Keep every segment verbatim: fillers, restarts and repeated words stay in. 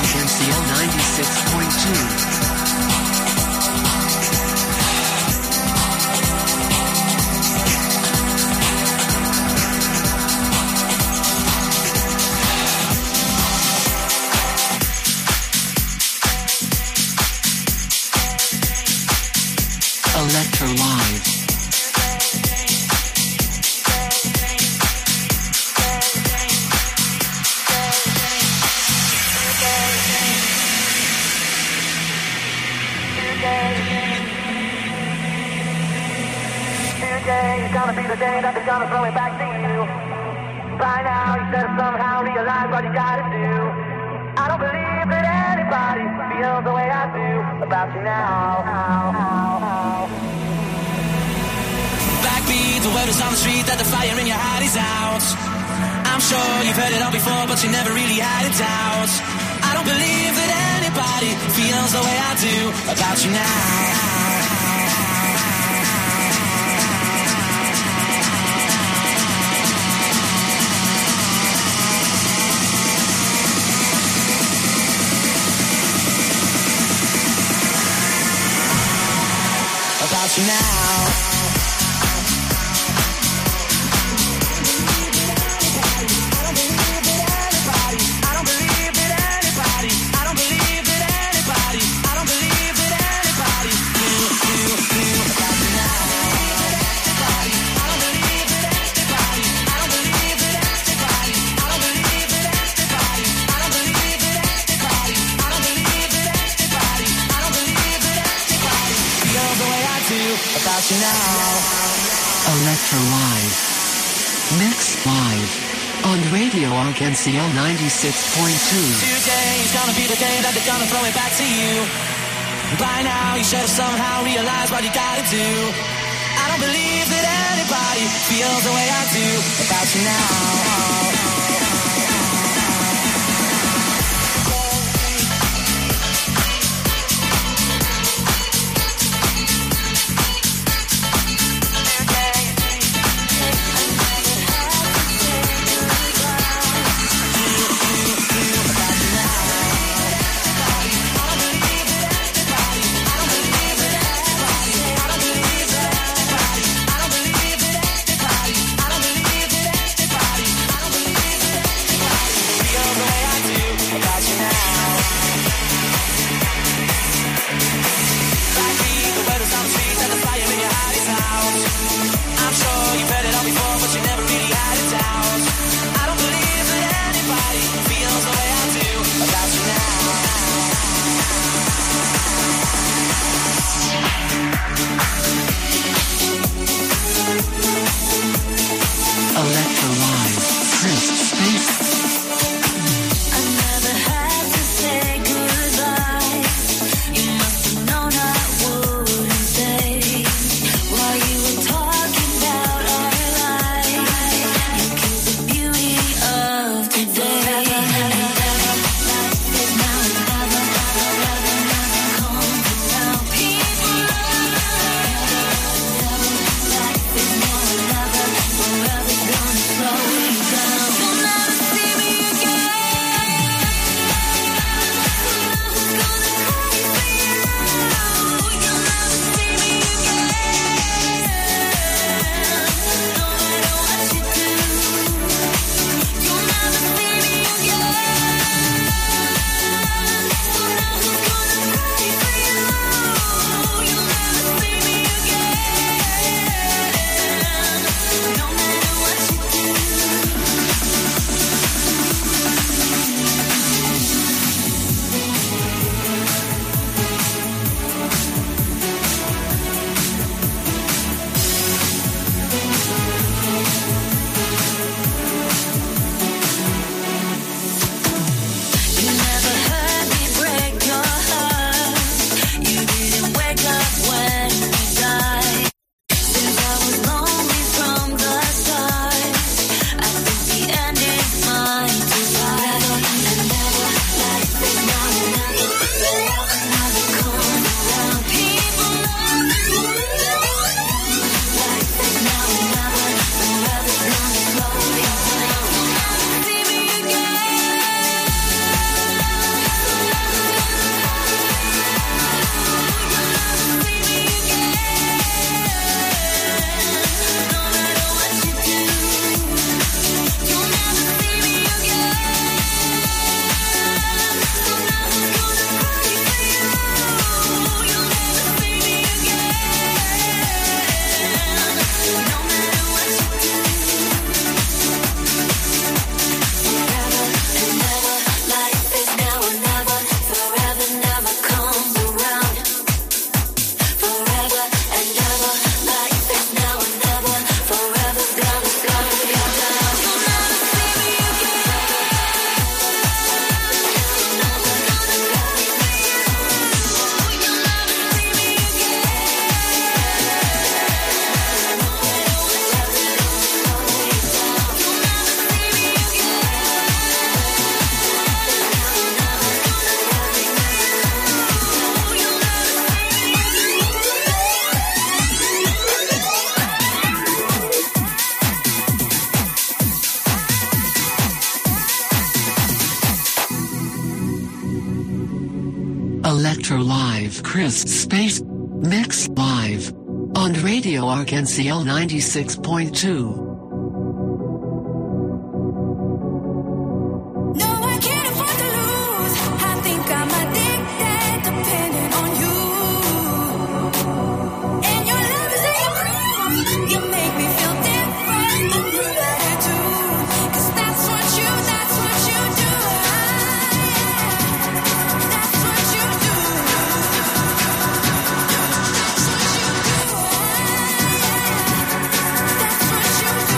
N C L ninety-six point two. Electro Live. Today is gonna be the day that they're gonna throw it back to you. By now you should have somehow realized what you gotta do. I don't believe that anybody feels the way I do about you now. Backbeat, the word is on the street that the fire in your heart is out. I'm sure you've heard it all before, but you never really had it out. I don't believe that anybody feels the way I do about you now. About you now. About you now. Electro Live. Mix live. On Radio Arc N C L ninety-six point two. Today is gonna be the day that they're gonna throw it back to you. By now you should have somehow realized what you gotta do. I don't believe that anybody feels the way I do about you now. Electro Live Chris Space Mix Live on Radio Arc-en-Ciel ninety-six point two. That's what you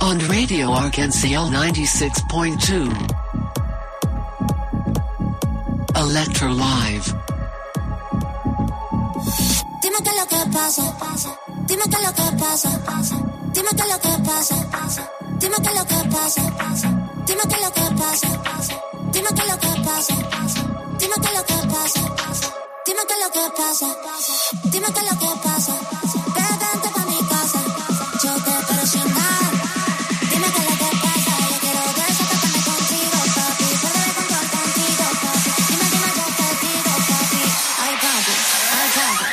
on Radio Arc-en-Ciel ninety-six point two. Electro Live. Dime qué es lo que pasa, dime qué es lo que pasa, dime qué es lo que pasa, dime qué es lo que pasa, dime qué es lo que pasa, dime qué es lo que pasa, dime qué es lo que pasa, dime qué es lo que pasa, dime qué es lo que pasa, vente pa' mi casa, yo te espero sin nada, dime qué es lo que pasa, yo quiero desatarme contigo, papi, perder el control contigo, papi, dime, dime, yo te digo, papi, ay papi, ay papi.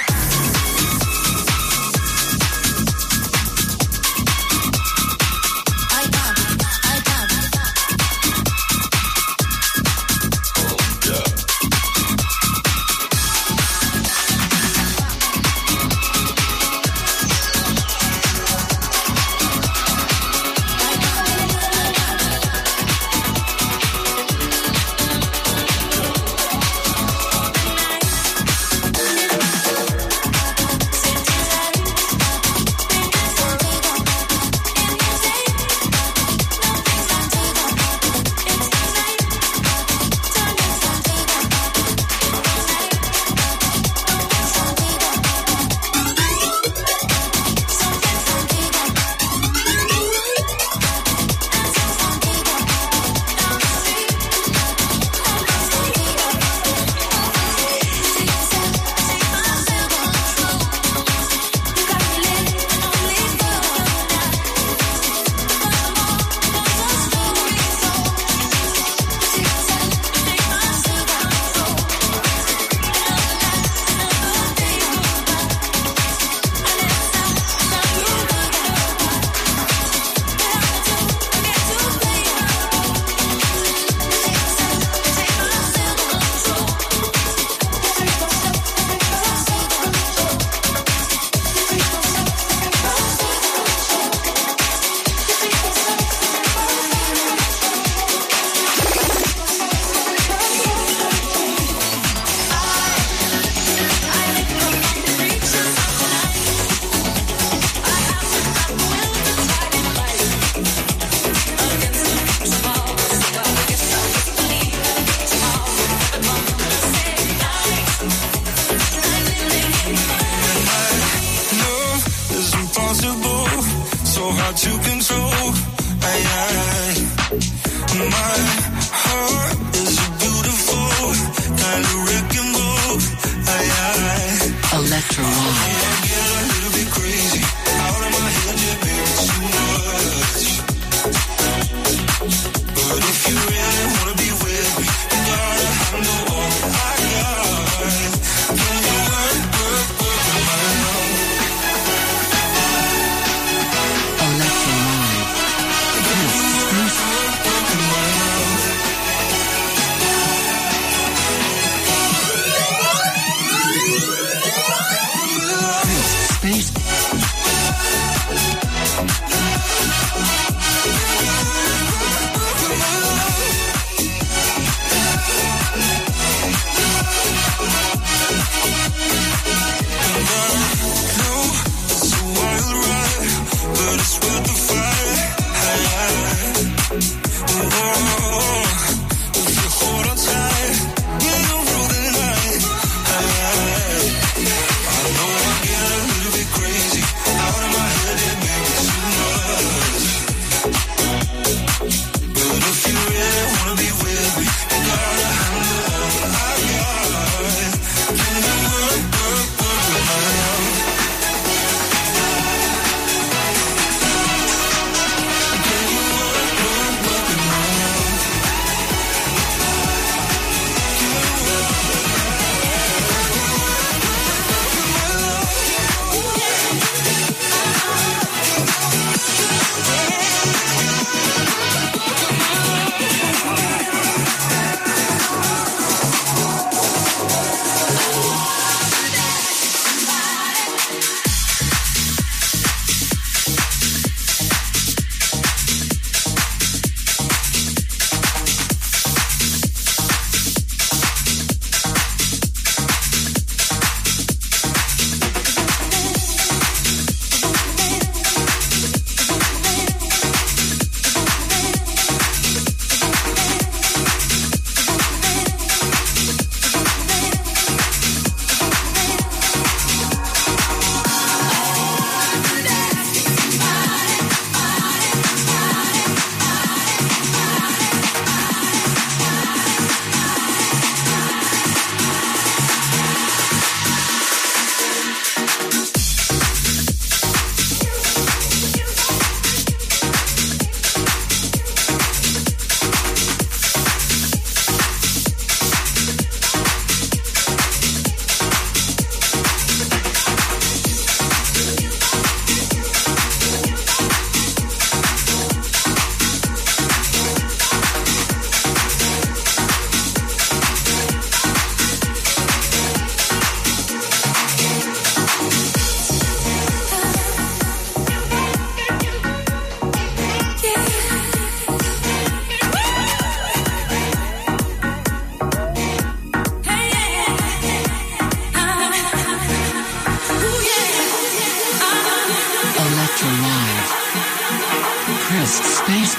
space.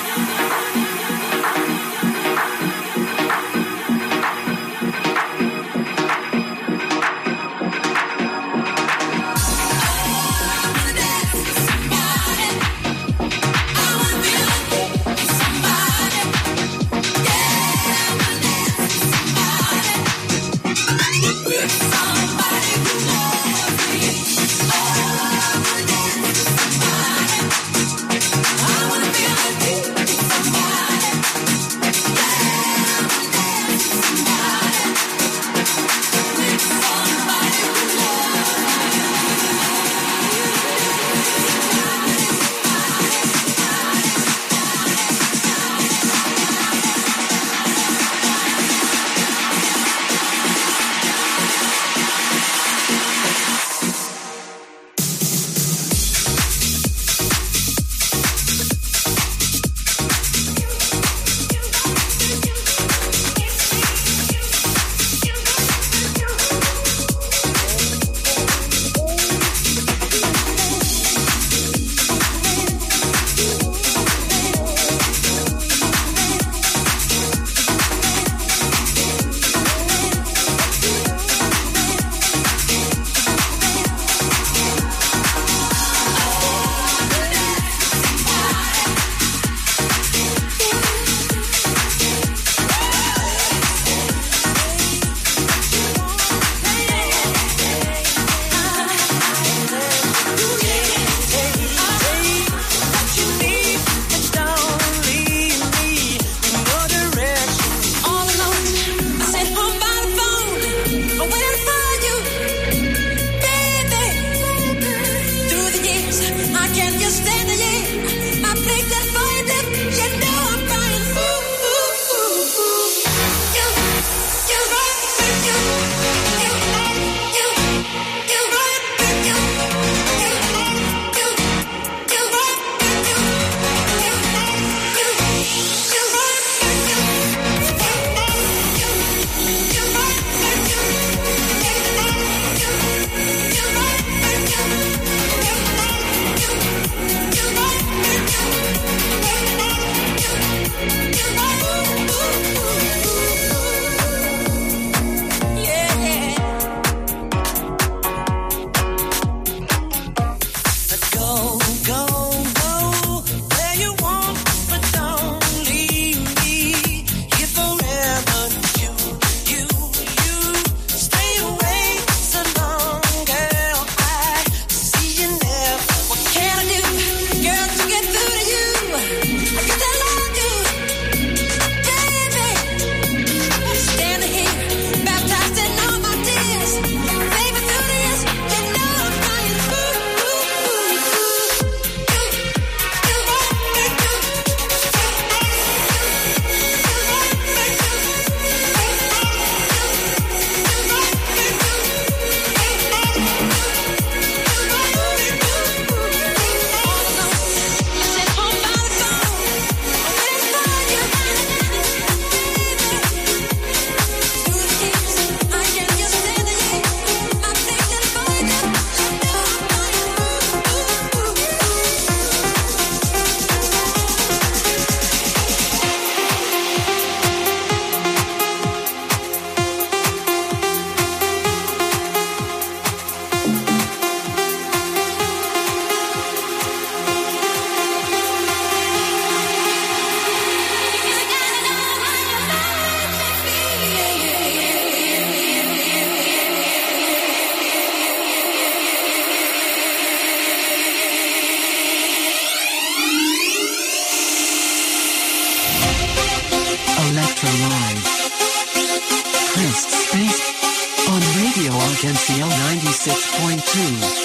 Live. Chris Space on Radio Arc-en-Ciel ninety-six point two.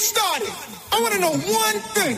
started, I want to know one thing.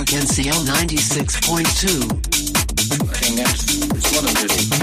N C L ninety-six point two. I think that's it's modern music.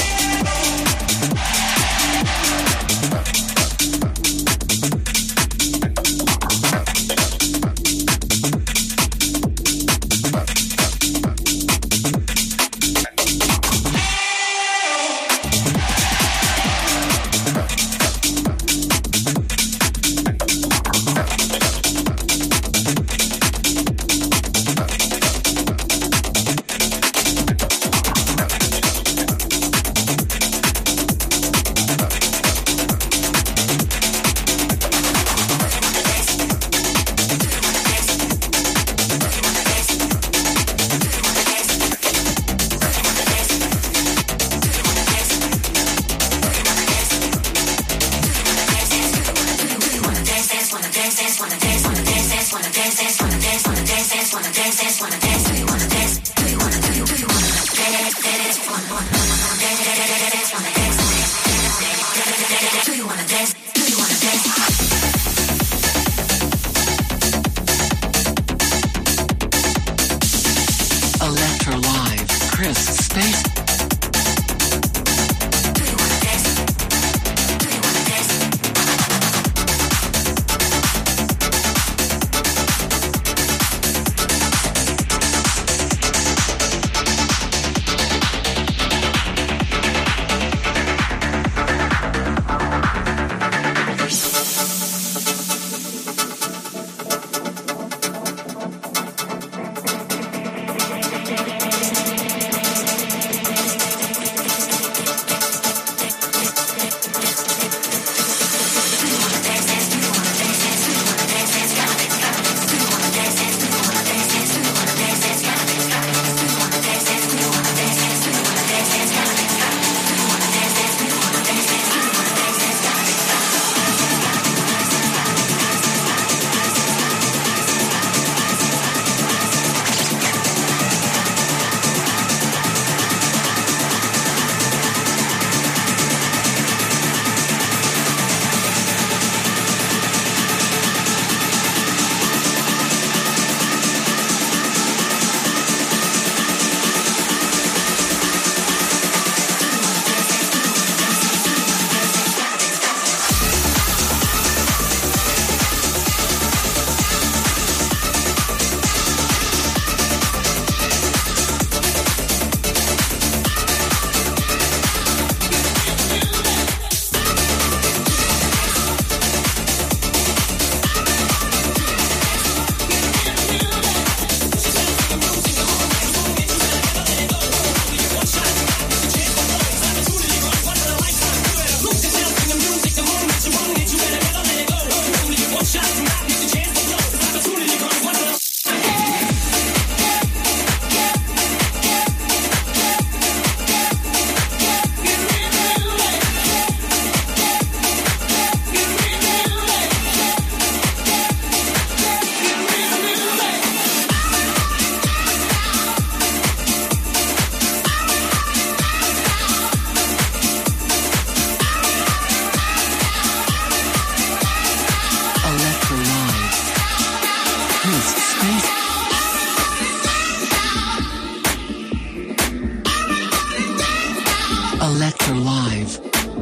Electro Live.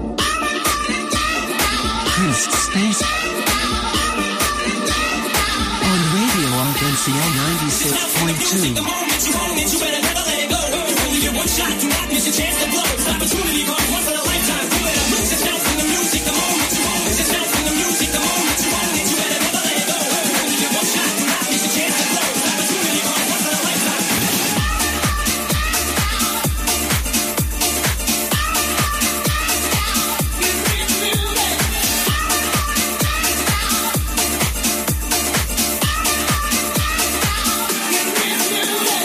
Chris Space. On Radio Arc N C L ninety-six point two. Music.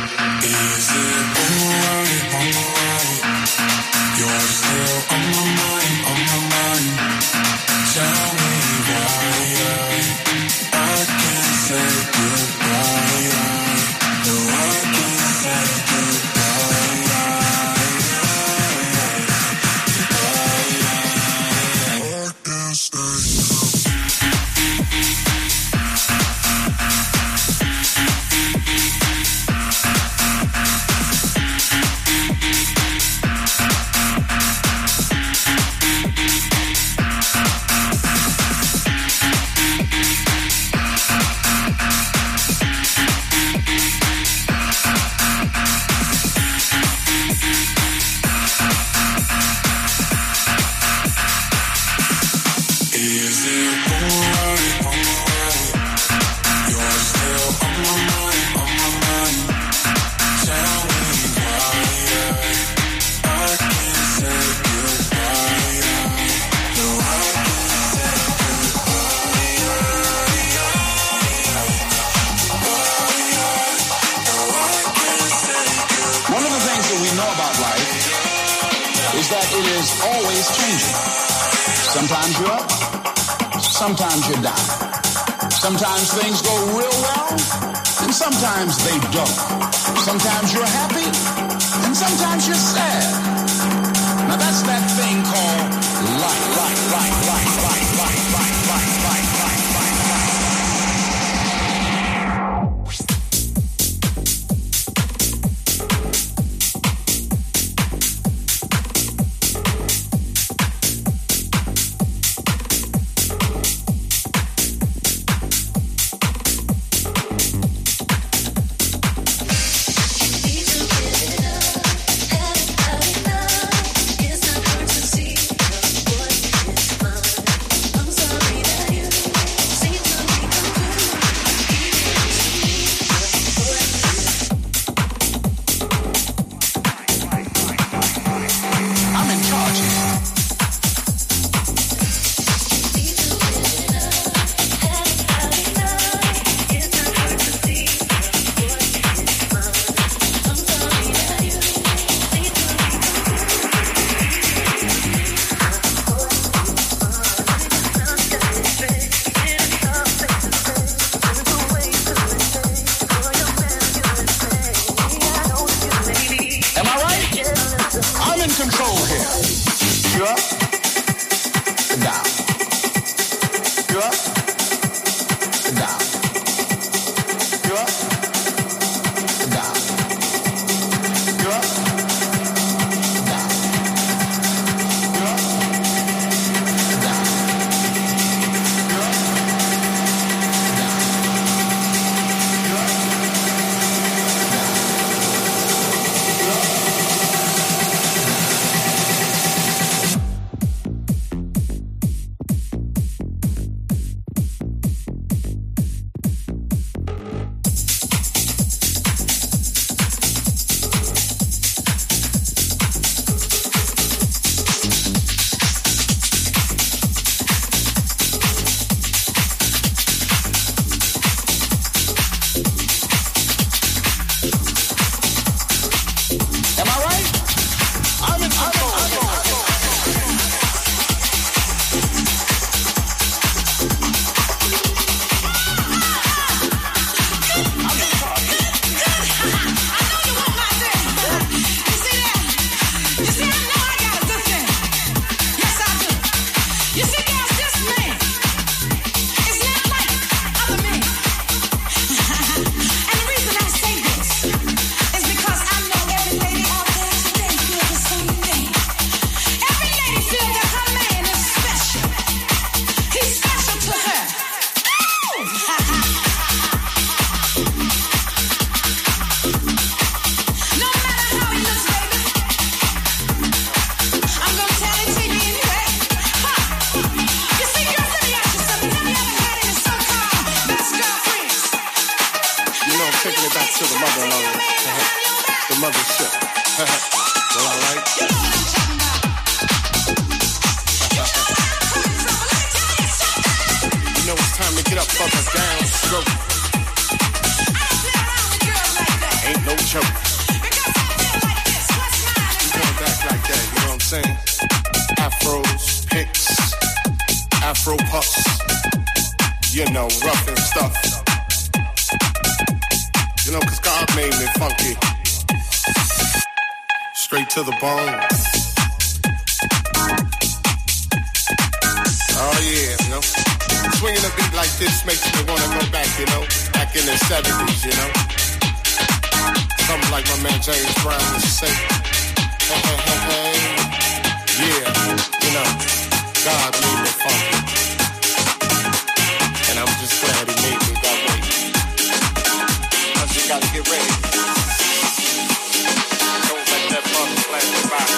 Get up, fuck her down, stroke. ain't no joke. We going back like that, you know what I'm saying? Afros, picks, Afro puffs, you know, rough and stuff. You know, cause God made me funky. Straight to the bone. Oh yeah, you know. Swinging a beat like this makes me wanna go back, you know. Back in the seventies, you know. Something like my man James Brown used to say. Hey, hey, hey, hey. Yeah, you know. God made me funky. And I'm just glad he made me that way. I just gotta get ready. Don't let that funk flash me by.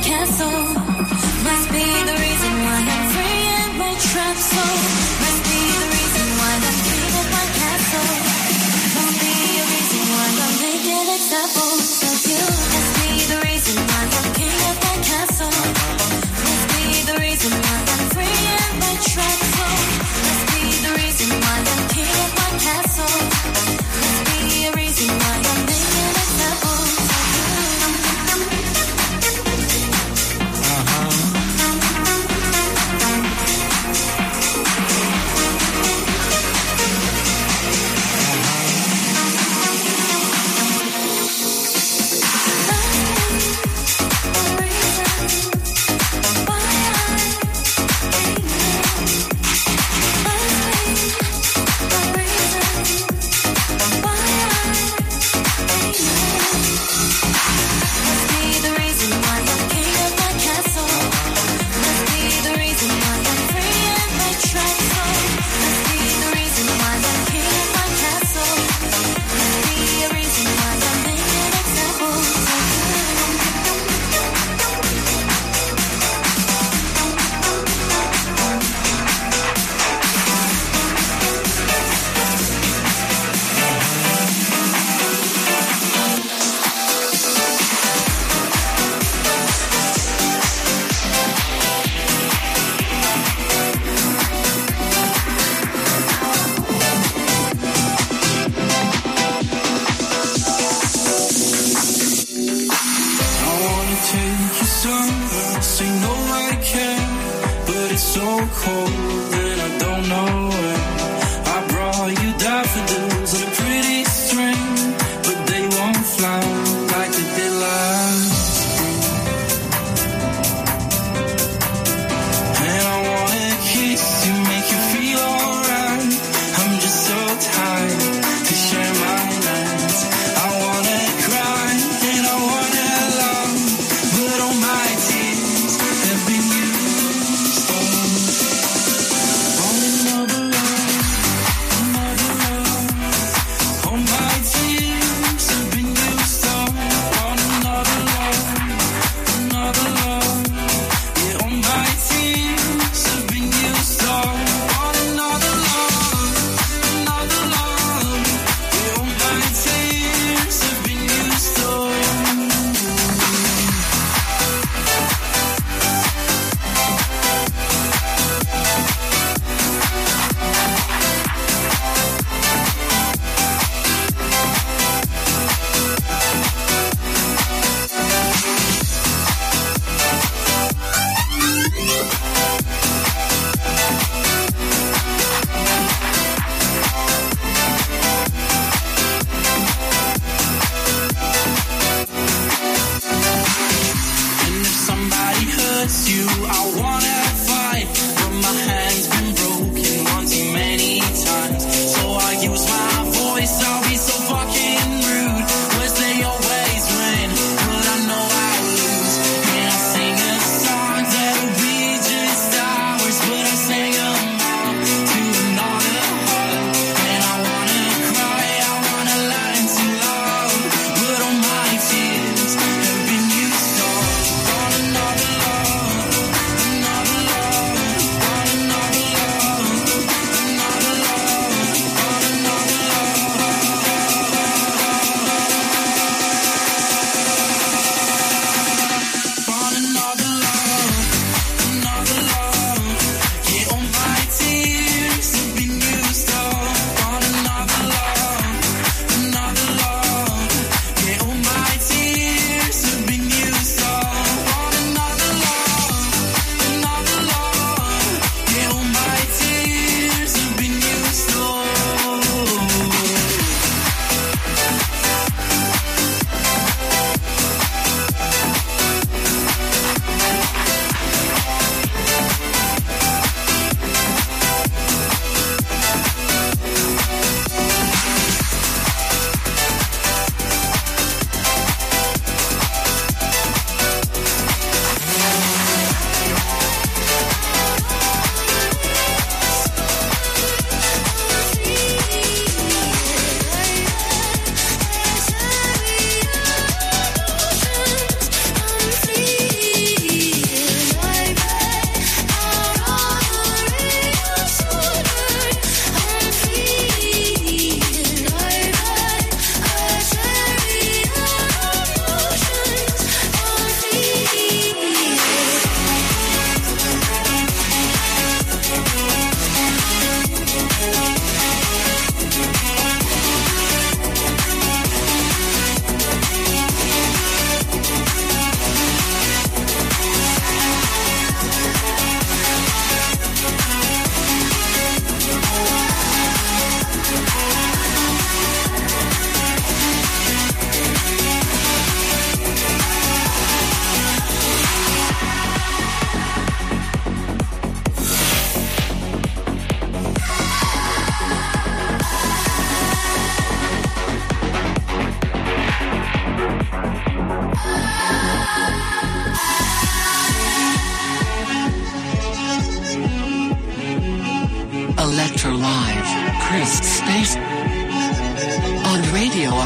castle. Must be the reason why I'm free in my trap soul. Must be the reason why I'm king of my castle. Must be a reason why I'm making examples of you. Must be the reason why I'm king of my castle. Must be the reason why I'm free in my trap soul. Must be the reason why I'm king of my castle. Must be a reason why I'm making examples of you. But all my tears have been used.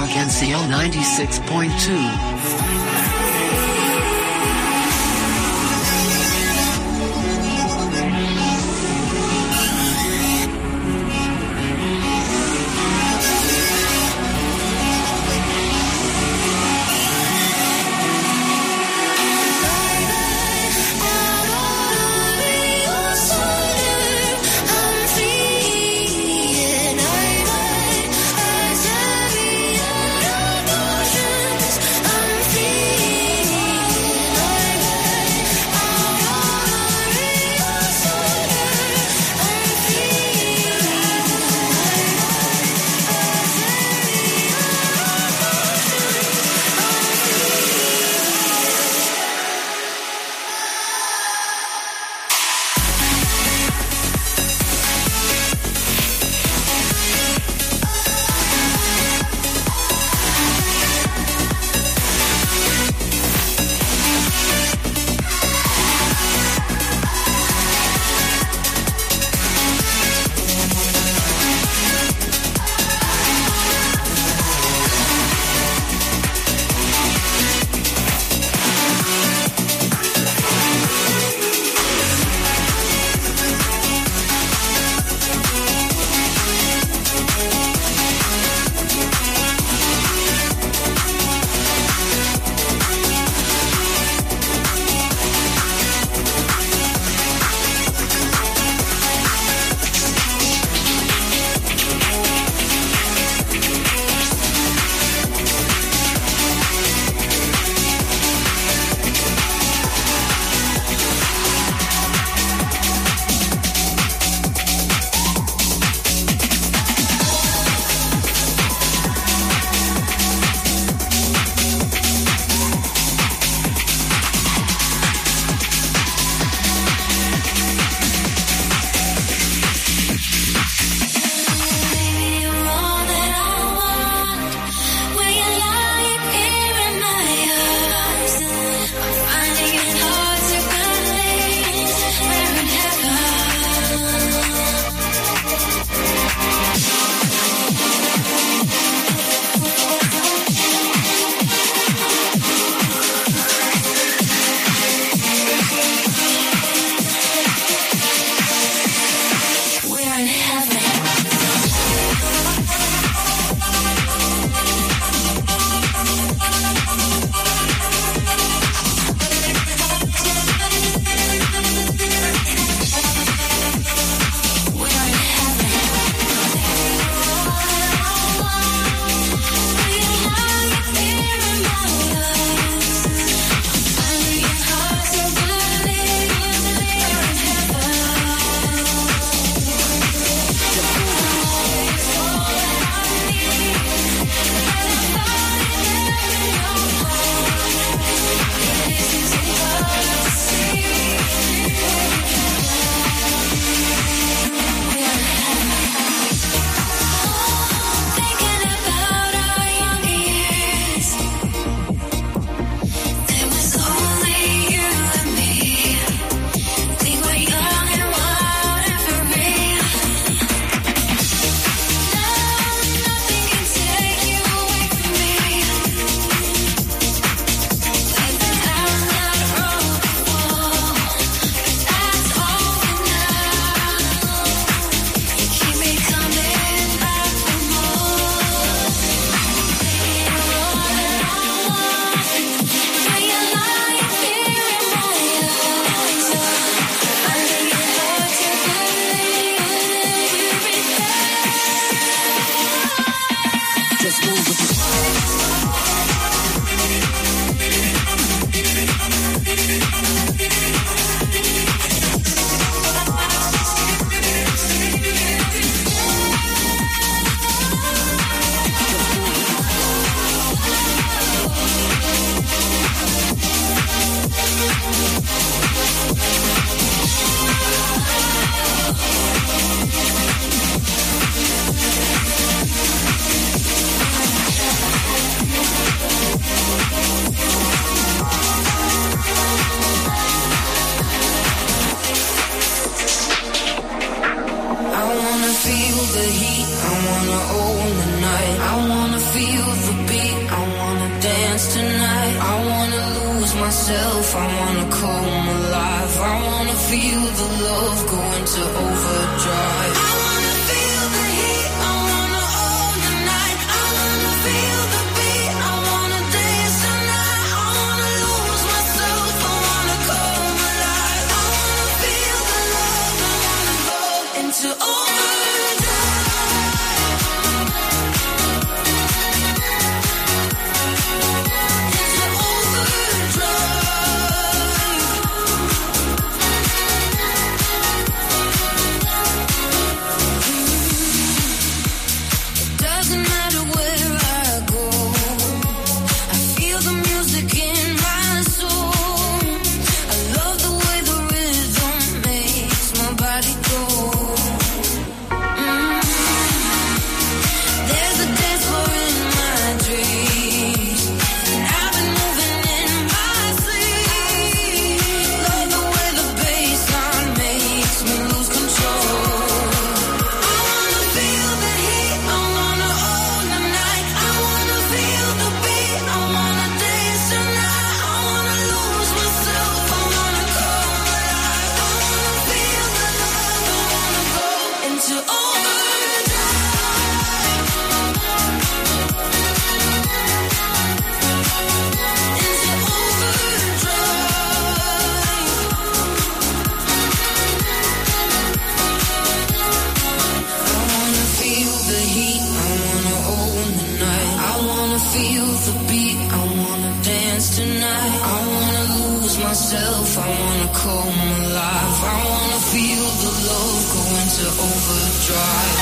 Argensio ninety-six point two. dance tonight. I wanna lose myself, I wanna come alive. I wanna feel the love go into overdrive. I wanna feel the heat, I wanna own the night. I wanna feel the beat, I wanna dance tonight. I wanna lose myself, I wanna come alive. I wanna feel the love, I wanna go into overdrive. Myself, I wanna come alive. I wanna feel the love go into overdrive.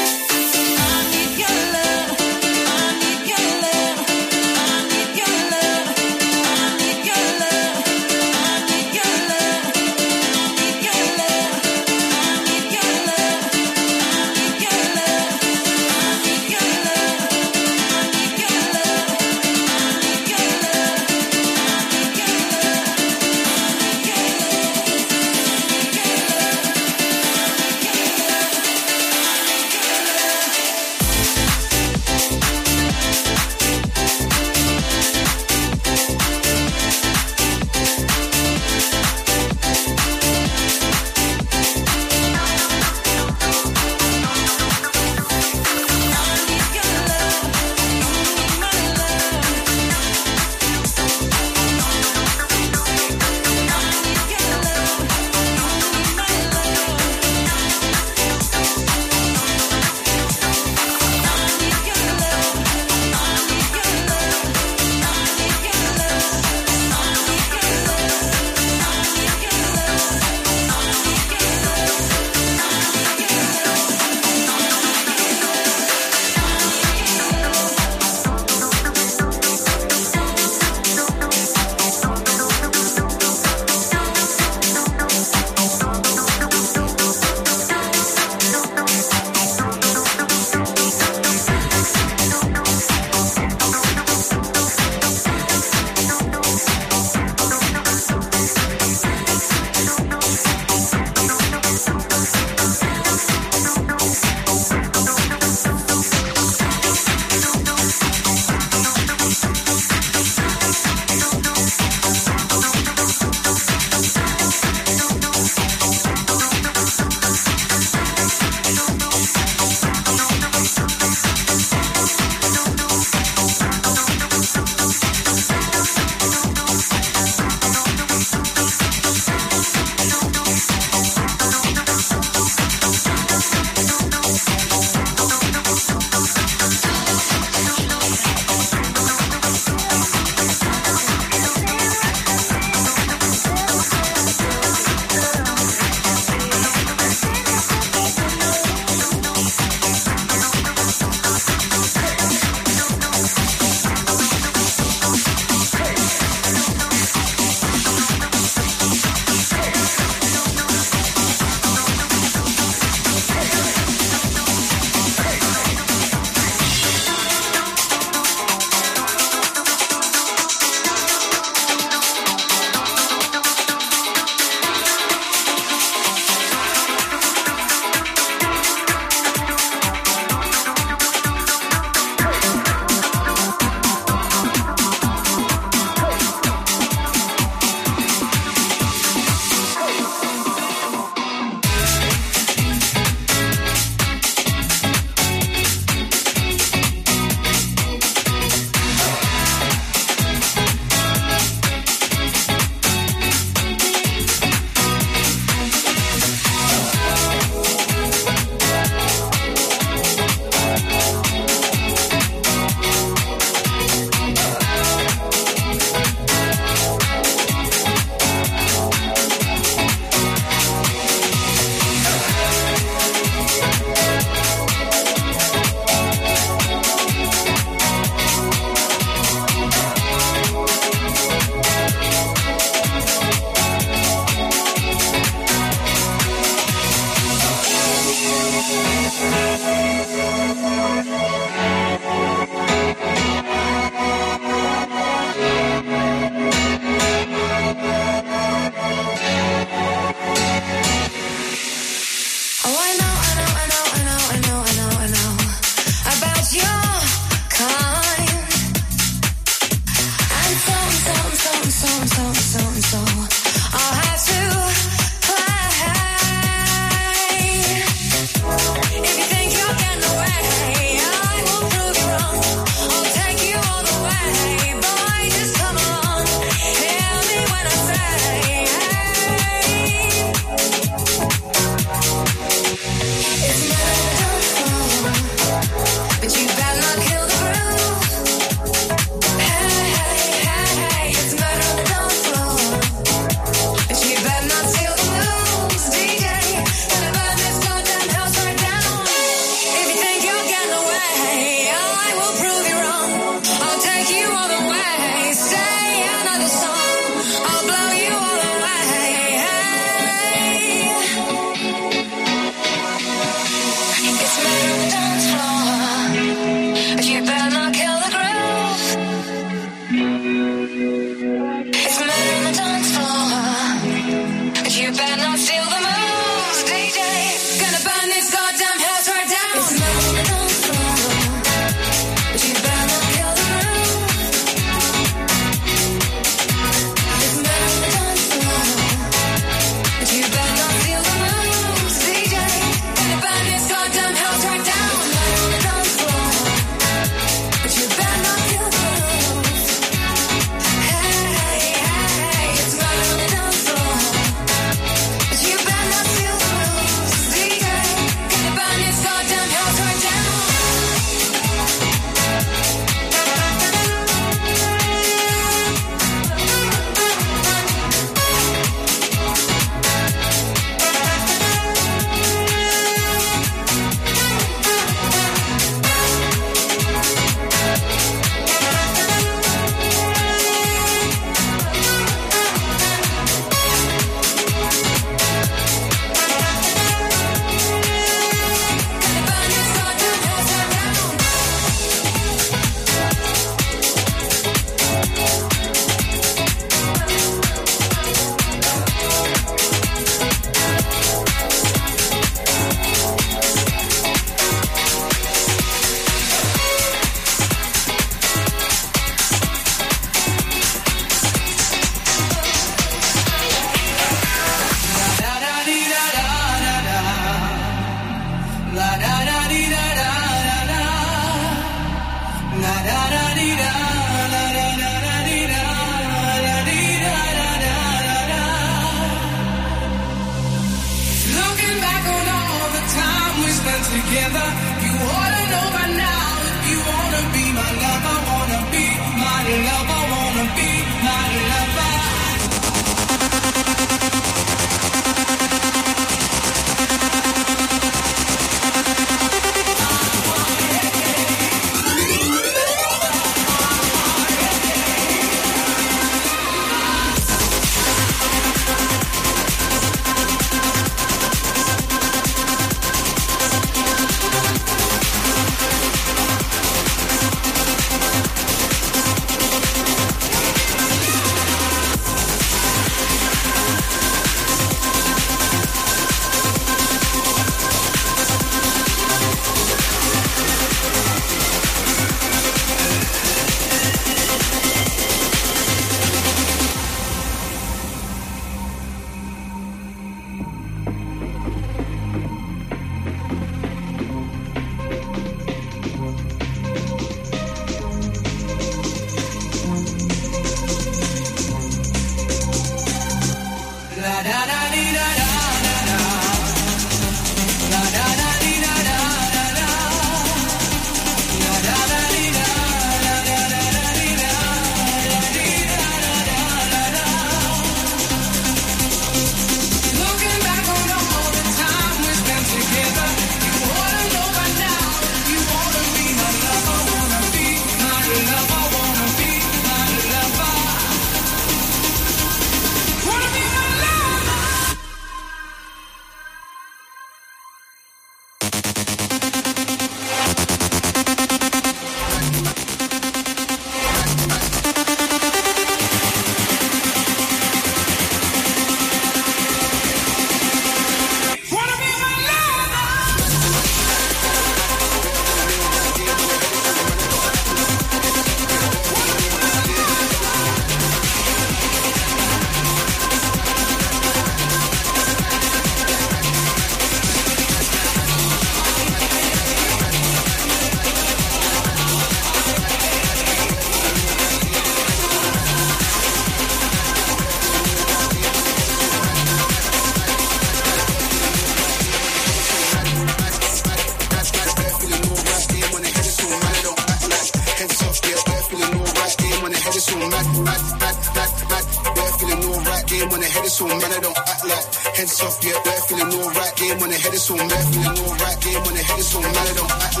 Head is so mad, feeling alright, game when the head is so mad, I don't act like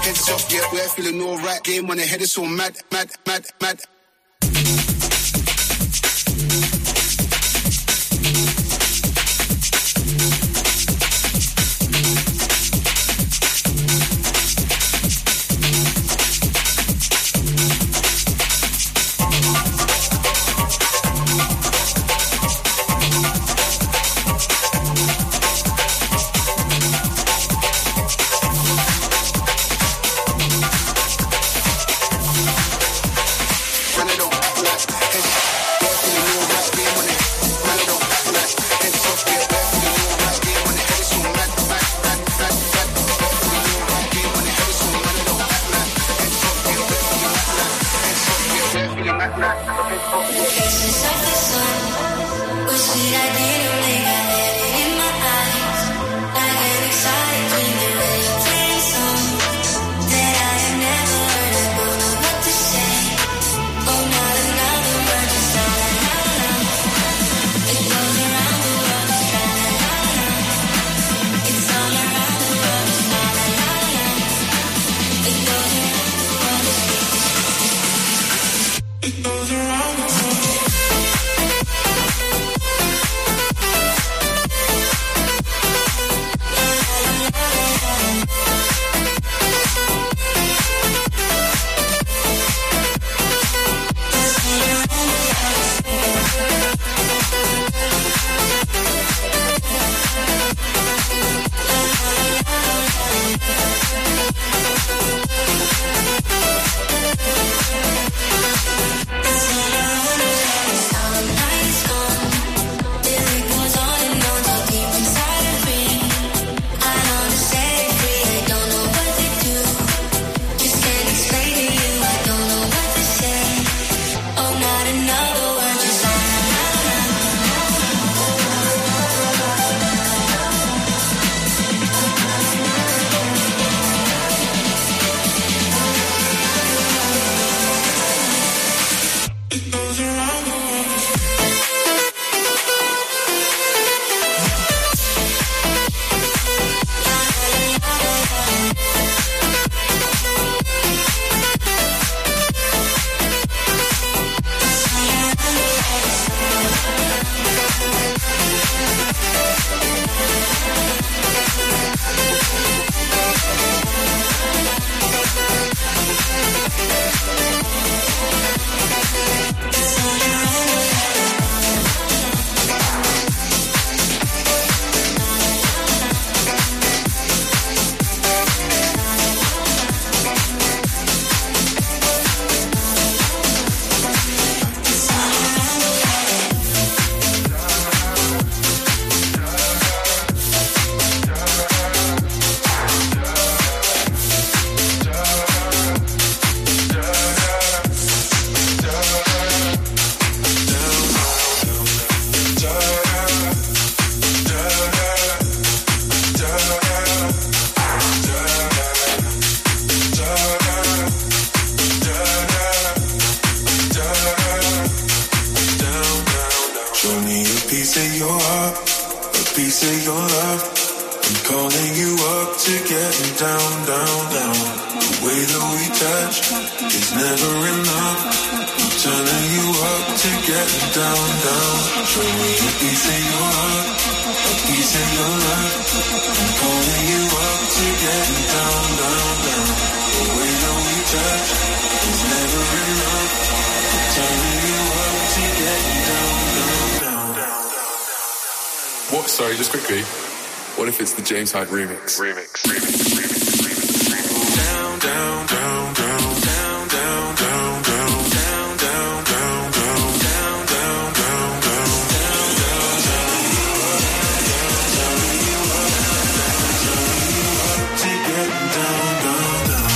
Heads up, yeah, we're feeling alright. Game on the head, it's all mad, mad, mad, mad. James Hyde remix. Remix. Remix. Remix. Remix. Remix. Down, down, down, down, down, down, down, down, down, down, down, down, down, down, down, down, down, down, to get down, down, down.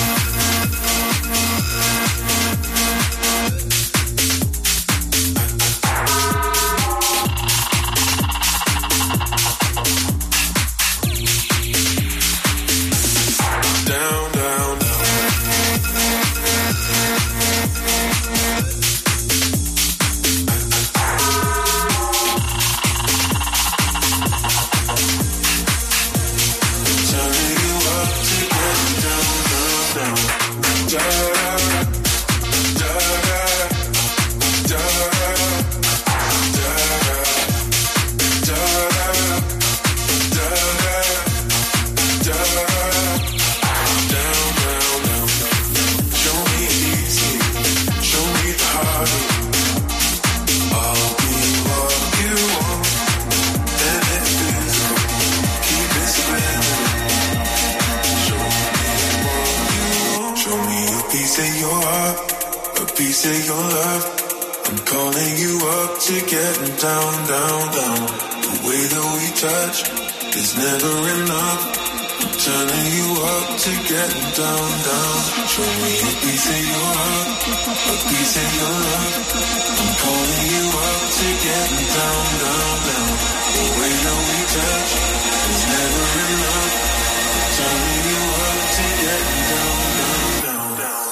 of your heart, a piece of your love. I'm calling you up to getting down, down, down. The way that we touch is never enough. I'm turning you up to getting down, down. Show me a piece of your heart, a piece of your love. I'm calling you up to getting down, down, down. The way that we touch is never enough. I'm turning you up to getting down, down, down, down.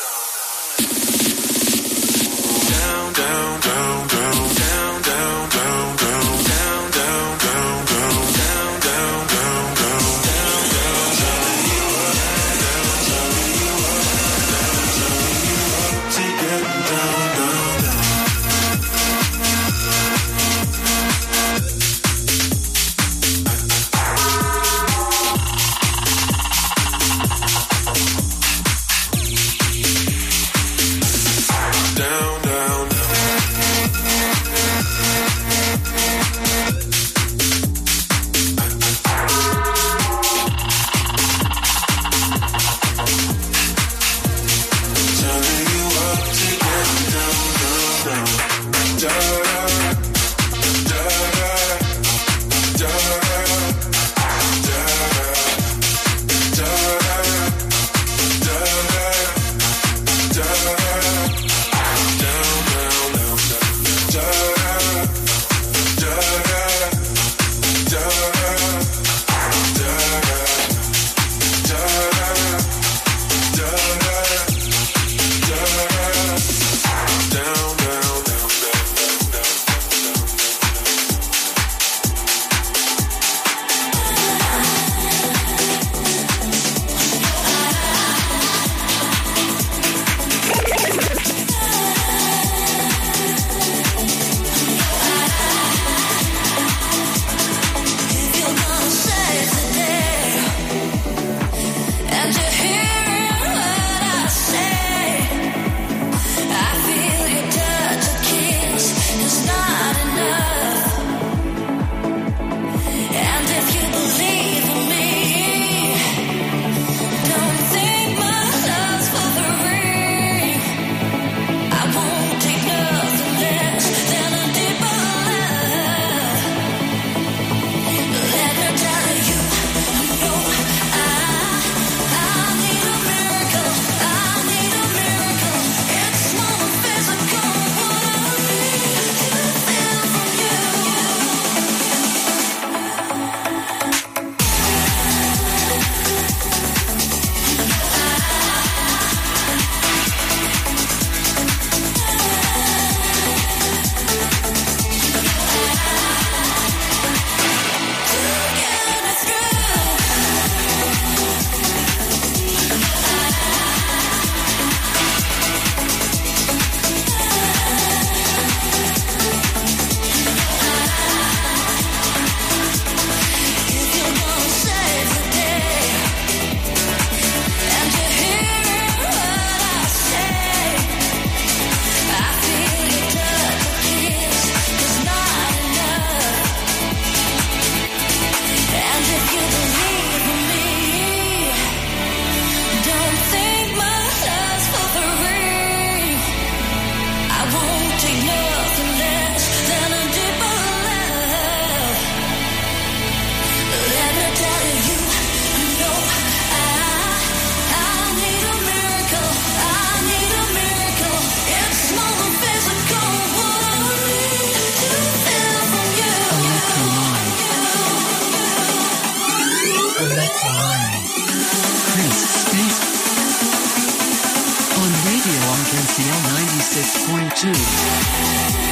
Down, down, down, down, down, down, down, down, down, down, down, down, down, down, down, down, down, down, turning you up, down, turning you up, down, turning you up to getting down, down, down. Down, down, down. Turning you up to getting down, down, down. Da da da da da da da da down, down, down, da da da da da ninety-six point two.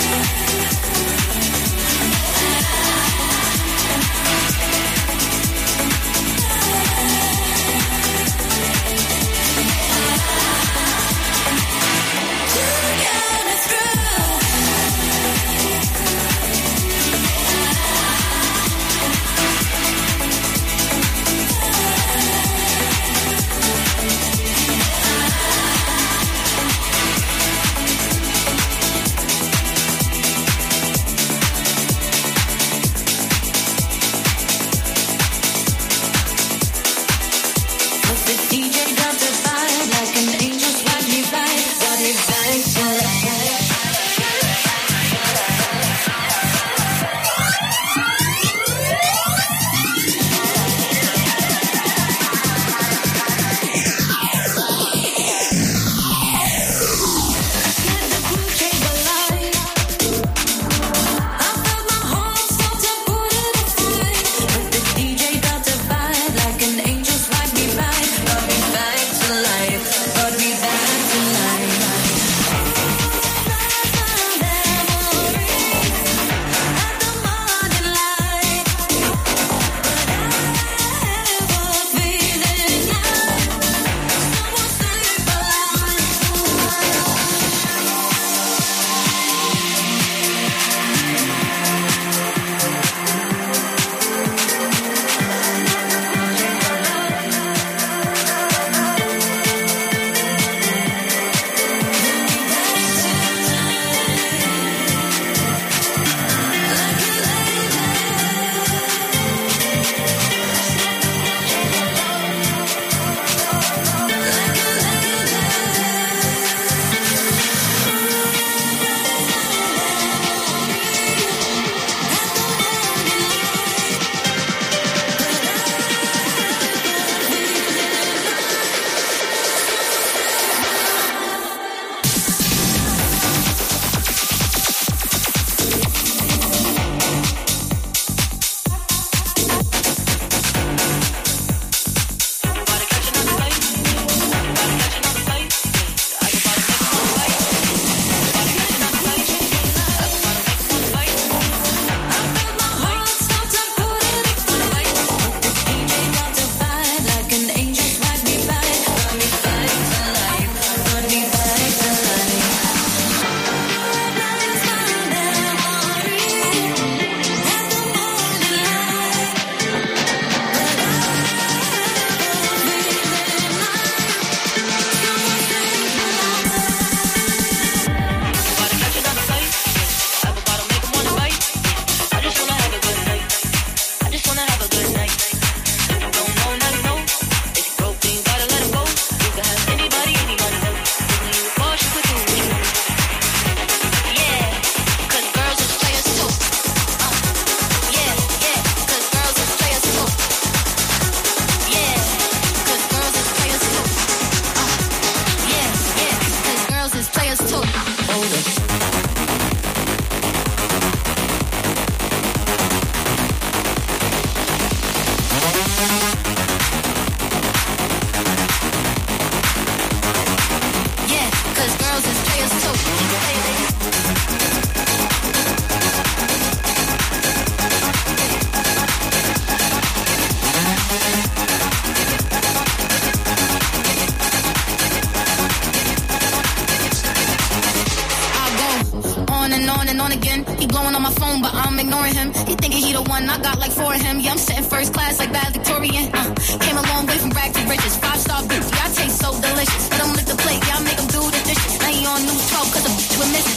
Thinking he the one, I got like four of him. Yeah, I'm sitting first class like bad Victorian. Uh, came a long way from rag to riches. Five star bitch, yeah, I taste so delicious. Let him lick the plate, yeah, I make him do the dishes. Now he on news twelve cause the bitch was missing.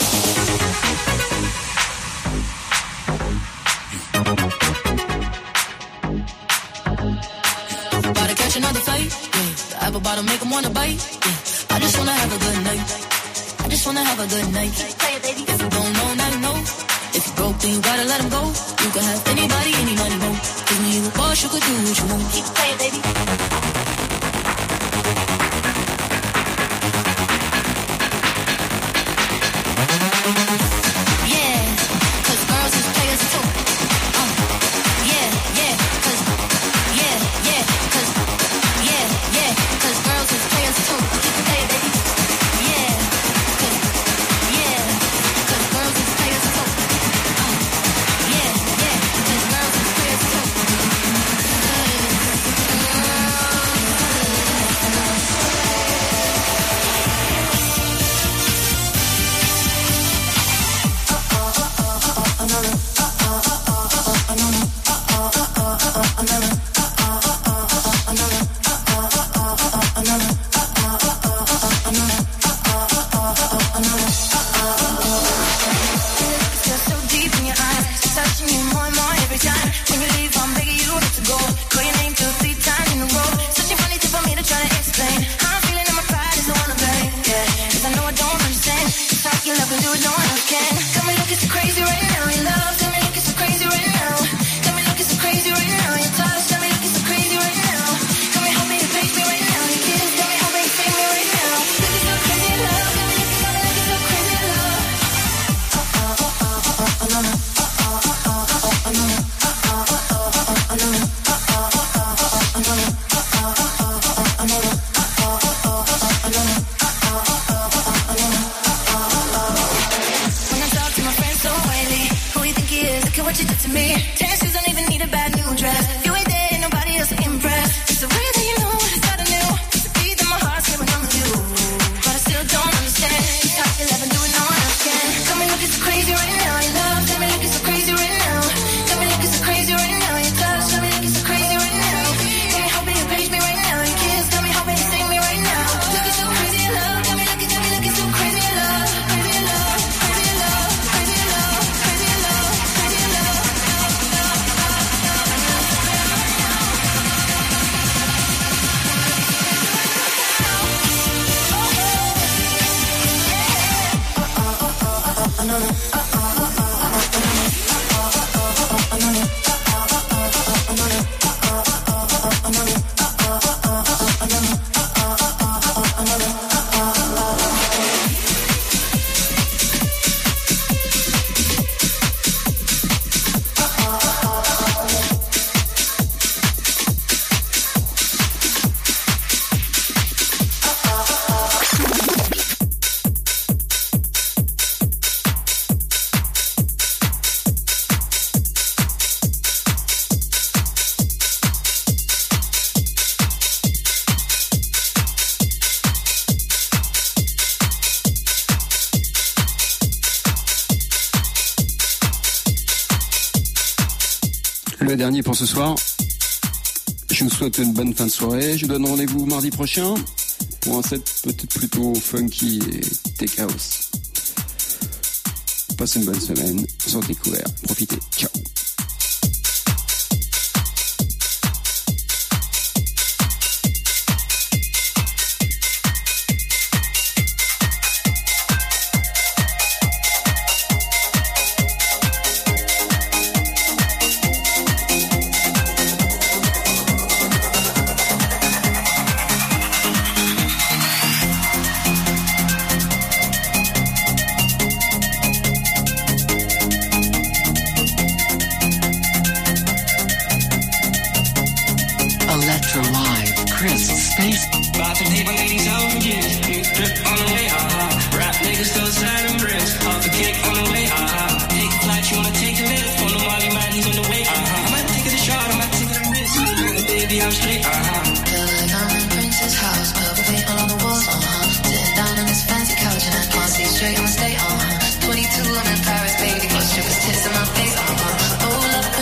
About to catch another fight, yeah. The apple bottom make him wanna bite, yeah. I just wanna have a good night. I just wanna have a good night. Play it, baby. If you don't know, now you know. If you broke, then you gotta let him go. You can have anybody, any money, mo. Cause when you a boss, you could do what you want. Keep playing, baby. Yeah, cause girls is players too. Uh, yeah, yeah, cause, yeah, yeah, cause, yeah, yeah, cause girls is players too. Keep playing, baby. Yeah, cause, yeah, cause girls is players too. Yeah, yeah, cause girls is players too. Le dernier pour ce soir. Je vous souhaite une bonne fin de soirée. Je vous donne rendez-vous mardi prochain pour un set peut-être plutôt funky et tech house. Passez une bonne semaine. Sortez couverts. Profitez. Ciao. Straight on the state, uh-huh. twenty-two, I'm in Paris, baby. Got strippers tits in my face, uh-huh. Hold up.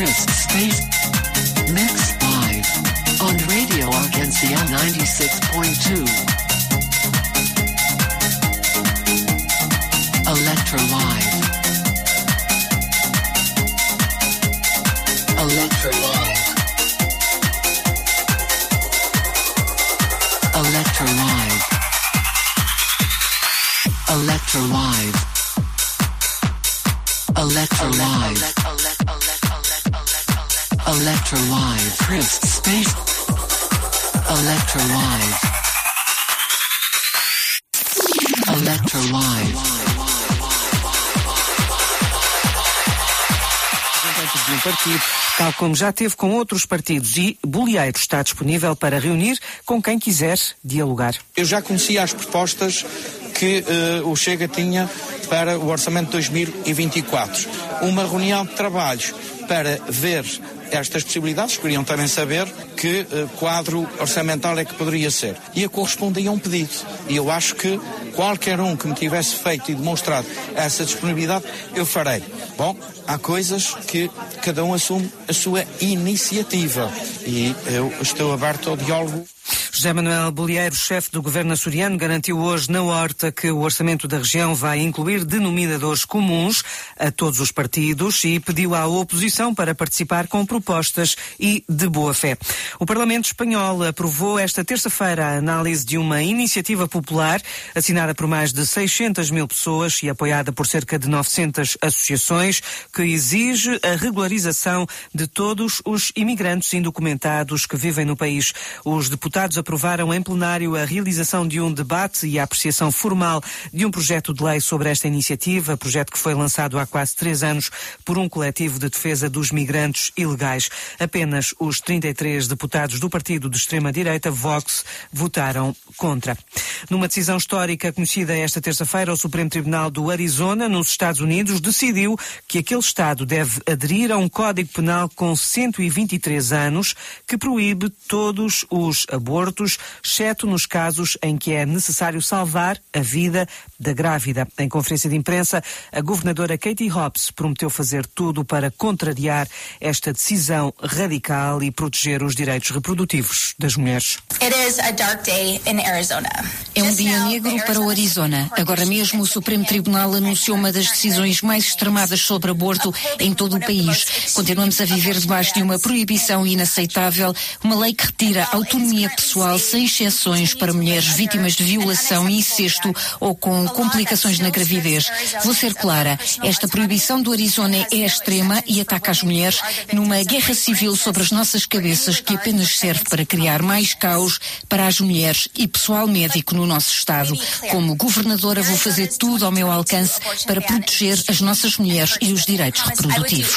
Chris Space Mix Live on Radio Argencia ninety-six point two. Electro Live. Electro Live. Electro Live. Electro Live. Electro Live. Electro Live. Chris Space. Electro Live. Electro Live. De um partido, tal como já teve com outros partidos, e Bolieiro está disponível para reunir com quem quiser dialogar. Eu já conhecia as propostas que uh, o Chega tinha para o Orçamento de dois mil e vinte e quatro. Uma reunião de trabalhos para ver estas possibilidades, queriam também saber que uh, quadro orçamental é que poderia ser. E a correspondia a um pedido. E eu acho que qualquer um que me tivesse feito e demonstrado essa disponibilidade, eu farei. Bom, há coisas que cada um assume a sua iniciativa. E eu estou aberto ao diálogo. José Manuel Bolieiro, chefe do governo açoriano, garantiu hoje na Horta que o orçamento da região vai incluir denominadores comuns a todos os partidos e pediu à oposição para participar com propostas e de boa fé. O Parlamento Espanhol aprovou esta terça-feira a análise de uma iniciativa popular assinada por mais de seiscentas mil pessoas e apoiada por cerca de novecentas associações, que exige a regularização de todos os imigrantes indocumentados que vivem no país. Os deputados aprovaram em plenário a realização de um debate e a apreciação formal de um projeto de lei sobre esta iniciativa, projeto que foi lançado há quase três anos por um coletivo de defesa dos migrantes ilegais. Apenas os trinta e três deputados do partido de extrema-direita, Vox, votaram contra. Numa decisão histórica conhecida esta terça-feira, o Supremo Tribunal do Arizona, nos Estados Unidos, decidiu que aquele Estado deve aderir a um Código Penal com cento e vinte e três anos que proíbe todos os abortos, exceto nos casos em que é necessário salvar a vida da grávida. Em conferência de imprensa, a governadora Katie Hobbs prometeu fazer tudo para contrariar esta decisão radical e proteger os direitos reprodutivos das mulheres. It is a dark day in Arizona. É um dia negro para o Arizona. Agora mesmo o Supremo Tribunal anunciou uma das decisões mais extremadas sobre aborto em todo o país. Continuamos a viver debaixo de uma proibição inaceitável, uma lei que retira autonomia pessoal sem exceções para mulheres vítimas de violação e incesto ou com complicações na gravidez. Vou ser clara, esta proibição do Arizona é extrema e ataca as mulheres numa guerra civil sobre as nossas cabeças que apenas serve para criar mais caos para as mulheres e pessoal médico no nosso estado. Como governadora vou fazer tudo ao meu alcance para proteger as nossas mulheres e os direitos reprodutivos.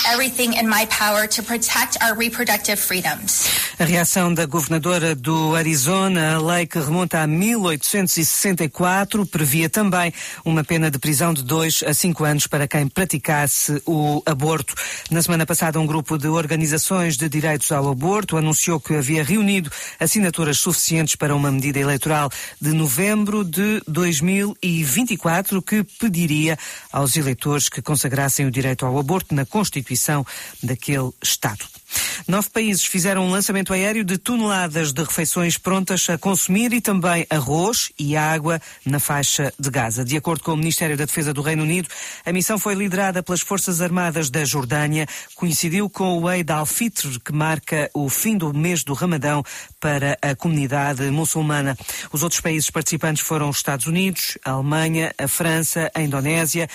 A reação da governadora do Arizona, a lei que remonta a mil oitocentos e sessenta e quatro, previa também uma pena de prisão de dois a cinco anos para quem praticasse o aborto. Na semana passada, um grupo de organizações de direitos ao aborto anunciou que havia reunido assinaturas suficientes para uma medida eleitoral de novembro de dois mil e vinte e quatro que pediria aos eleitores que consagrassem o direito ao aborto na Constituição daquele Estado. Nove países fizeram um lançamento aéreo de toneladas de refeições prontas a consumir e também arroz e água na faixa de Gaza. De acordo com o Ministério da Defesa do Reino Unido, a missão foi liderada pelas Forças Armadas da Jordânia, coincidiu com o Eid al-Fitr, que marca o fim do mês do Ramadão para a comunidade muçulmana. Os outros países participantes foram os Estados Unidos, a Alemanha, a França, a Indonésia,